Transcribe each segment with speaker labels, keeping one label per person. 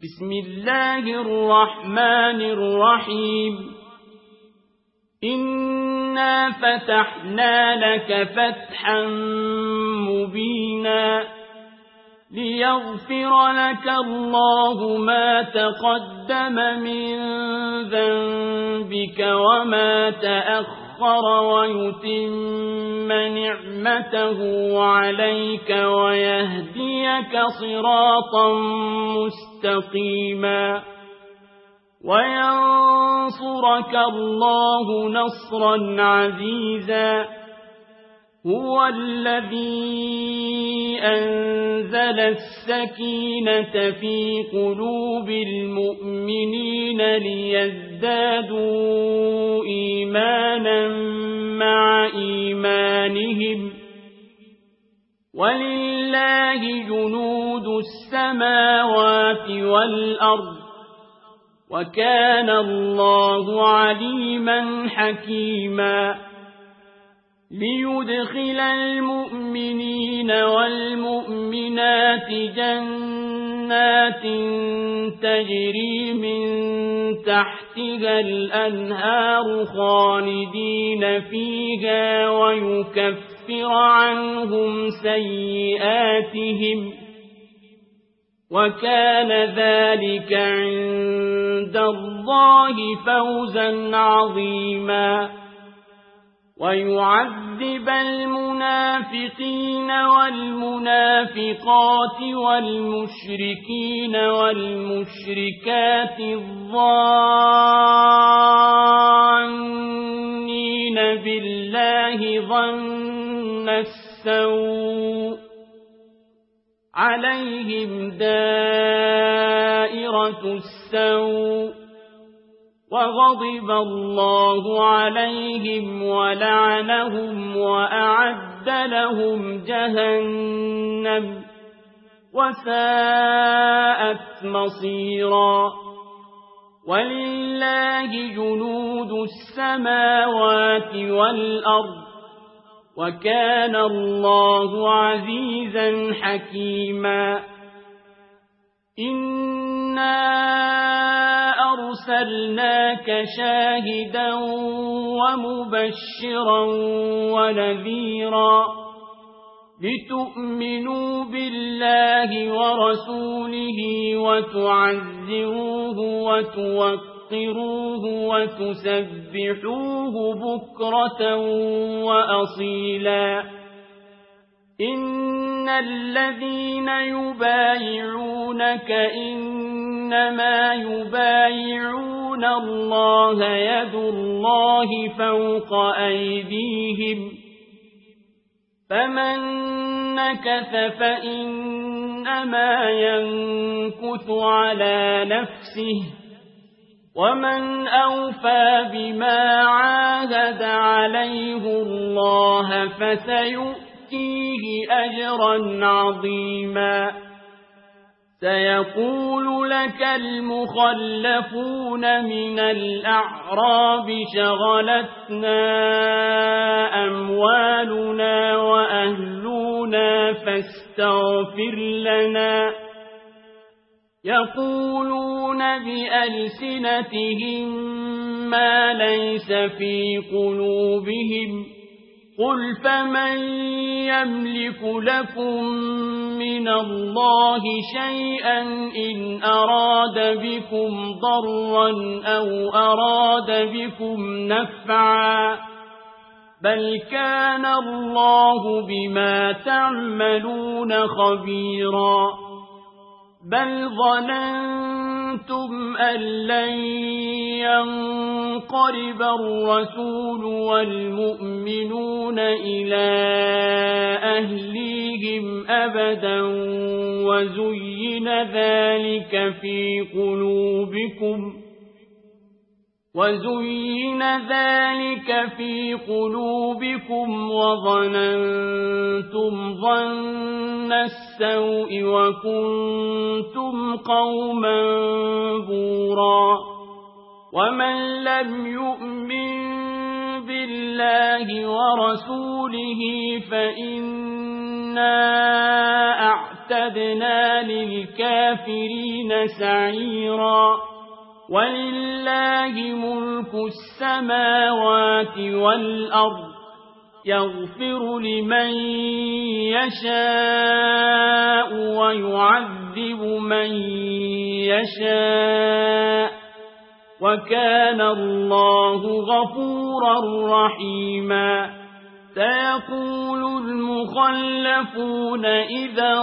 Speaker 1: بسم الله الرحمن الرحيم إنا فتحنا لك فتحا مبينا ليغفر لك الله ما تقدم من ذنبك وما تأخر ويتم نعمته عليك ويهديك صراطا مستقيما وينصرك الله نصرا عزيزا هو الذي أنزل السكينة في قلوب المؤمنين ليزدادوا إيمانا مع إيمانهم ولله جنود السماوات والأرض وكان الله عليما حكيما ليدخل المؤمنين والمؤمنات جنات تجري من تحتها الأنهار خالدين فيها ويكفر عنهم سيئاتهم وكان ذلك عند الله فوزا عظيما ويعذب المنافقين والمنافقات والمشركين والمشركات الظانين بالله ظن السوء عليهم دائرة السوء وغضب الله عليهم ولعنهم وأعد لهم جهنم وساءت مصيرا ولله جنود السماوات والأرض وكان الله عزيزا حكيما إنا أرسلناك شاهدا ومبشرا ونذيرا لتؤمنوا بالله ورسوله وتعزروه وتوقروه وتسبحوه بكرة وأصيلا إن الذين يبايعونك إنما يبايعون الله يد الله فوق أيديهم فمن نكث فإنما ينكث على نفسه ومن أوفى بما عاهد عليه الله فسيؤتيه أجرا عظيما سيقول لك المخلفون من الأعراب شغلتنا أموالنا وأهلنا فاستغفر لنا يقولون بألسنتهم ما ليس في قلوبهم قل فمن يملك لكم من الله شيئا إن أراد بكم ضرا أو أراد بكم نفعا بل كان الله بما تعملون خبيرا بل ظننتم أن لن ينقلب الرسول والمؤمنون إلى أهليهم أبدا وزين ذلك في قلوبكم وظننتم ظن السوء وكنتم قوما بورا ومن لم يؤمن بالله ورسوله فإنا أعتدنا وأعتدنا للكافرين سعيرا ولله ملك السماوات والأرض يغفر لمن يشاء ويعذب من يشاء وكان الله غفورا رحيما سيقول المخلفون إذا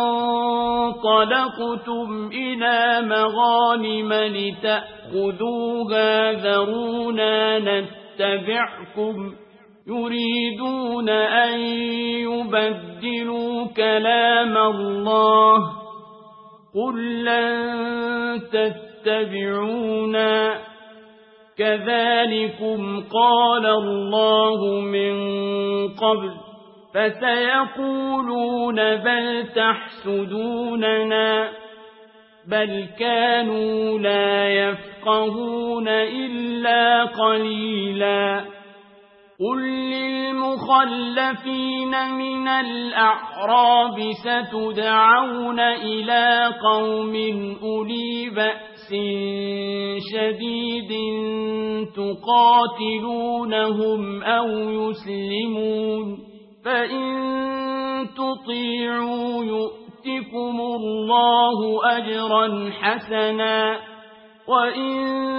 Speaker 1: انطلقتم إلى مغانم لتأخذوها ذرونا نتبعكم يريدون أن يبدلوا كلام الله قل لن تتبعونا كذلكم قال الله من قبل فسيقولون بل تحسدوننا بل كانوا لا يفقهون إلا قليلا قل للمخلفين من الأعراب ستدعون إلى قوم أولي بأس شديد تقاتلونهم أو يسلمون فإن تطيعوا يؤتكم الله أجرا حسنا وإن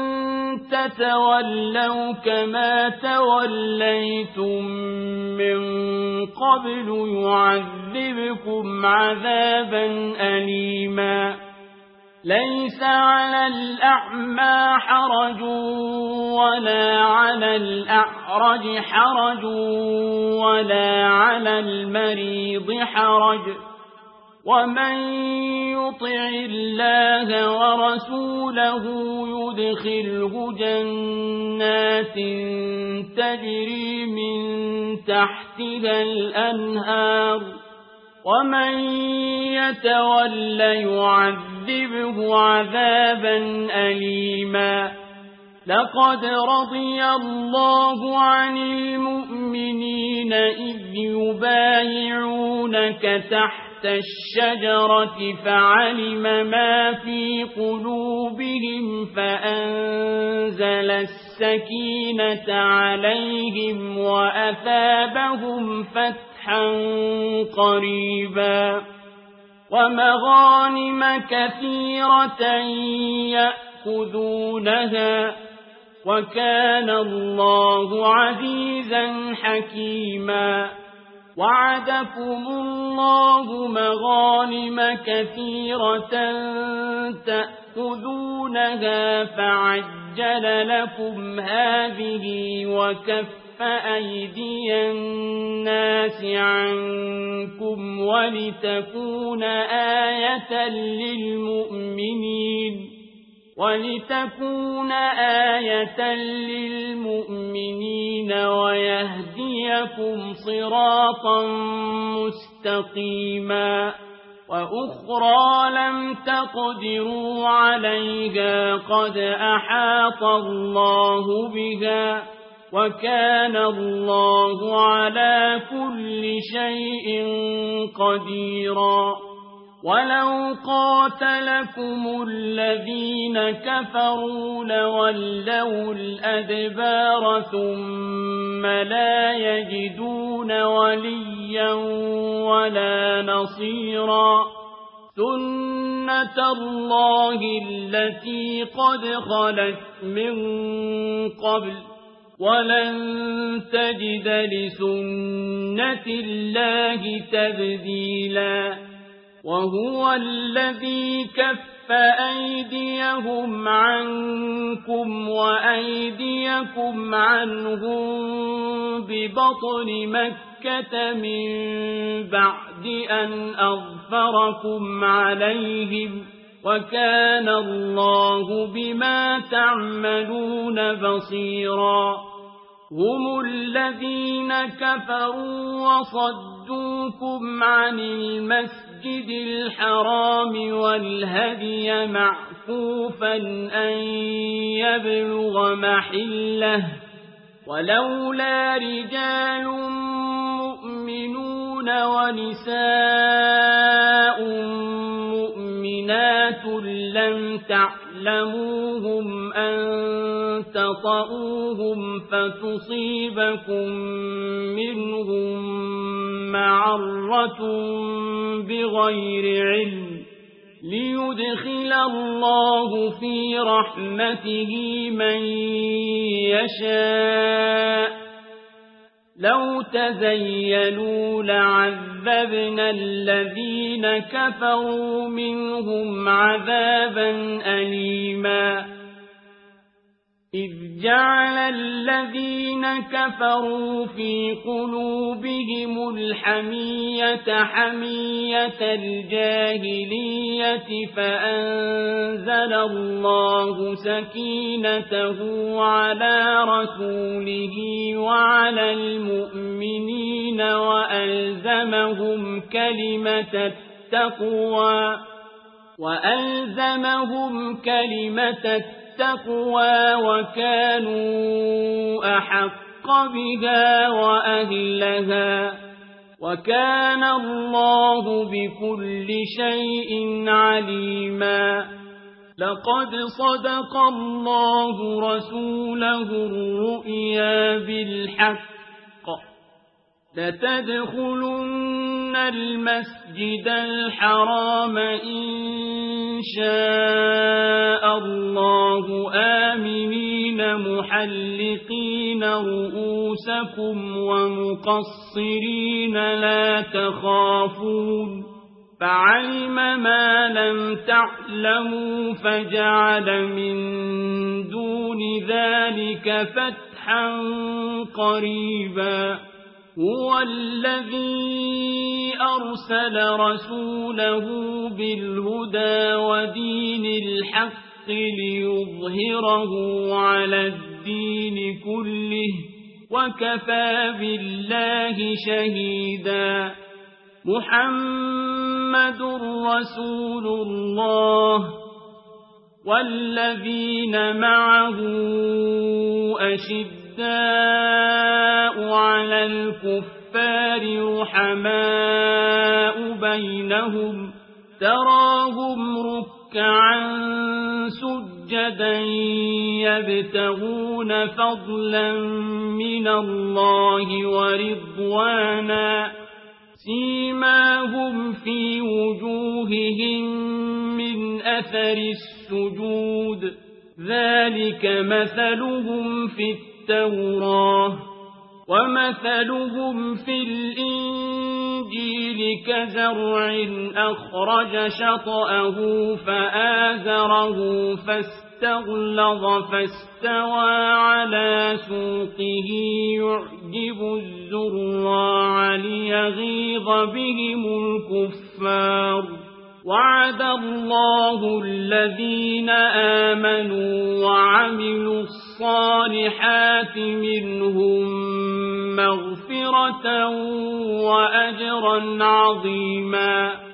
Speaker 1: تتولوا كما توليتم من قبل يعذبكم عذابا أليما ليس على الأعمى حرج ولا على الأعرج حرج ولا على المريض حرج ومن يطع الله ورسوله يدخله جنات تجري من تحتها الأنهار ومن يتول يعذبه عذابا أليما لقد رضي الله عن المؤمنين إذ يبايعونك تحت الشجرة فعلم ما في قلوبهم فأنزل السكينة عليهم وأثابهم فتحا قريبا ومغانم كثيرة يأخذونها وكان الله عزيزا حكيما وعدكم الله مغانم كثيرة تأخذونها فعجل لكم هذه وكف أيدي الناس عنكم ولتكون آية للمؤمنين ويهديكم صراطا مستقيما وأخرى لم تقدروا عليها قد أحاط الله بها وكان الله على كل شيء قديرا ولو قاتلكم الذين كفروا لولوا الأدبار ثم لا يجدون وليا ولا نصيرا سنة الله التي قد خلت من قبل ولن تجد لسنة الله تبديلا وهو الذي كف أيديهم عنكم وأيديكم عنهم ببطن مكة من بعد أن أظفركم عليهم وكان الله بما تعملون بصيرا هم الذين كفروا وصدوكم عن المسجد الحرام والهدي معكوفا أن يبلغ محله ولولا رجال مؤمنون مؤمنون ونساء مؤمنات لم تعلموهم أن تطؤوهم فتصيبكم منهم معرة بغير علم ليدخل الله في رحمته من يشاء لو تزيلوا لعذبنا الذين كفروا منهم عذابا أليما إذ جعل الذين كفروا في قلوبهم الحمية حمية الجاهلية فأنزل الله سكينته على رسوله وعلى المؤمنين وألزمهم كلمة التقوى وكانوا أحق بها وأهلها وكان الله بكل شيء عليما لقد صدق الله رسوله الرؤيا بالحق لتدخلن المسجد الحرام إن شاء الله آمنين محلقين رؤوسكم ومقصرين لا تخافون فعلم ما لم تعلموا فجعل من دون ذلك فتحا قريبا هو الذي أرسل رسوله بالهدى ودين الحق ليظهره على الدين كله وكفى بالله شهيدا محمد رسول الله والذين معه أشداء على الكفار رحماء بينهم تراهم ركعا سجدا يبتغون فضلا من الله ورضوانا سيماهم في وجوههم من أثر السجود ذلك مثلهم في التوراة ومثلهم في الإنجيل كزرع أخرج شطأه فآزره فاستغلظ فاستوى على سوقه يعجب الزراع ليغيظ بهم الكفار وعد الله الذين آمنوا وعملوا الصالحات منهم مغفرة وأجرا عظيما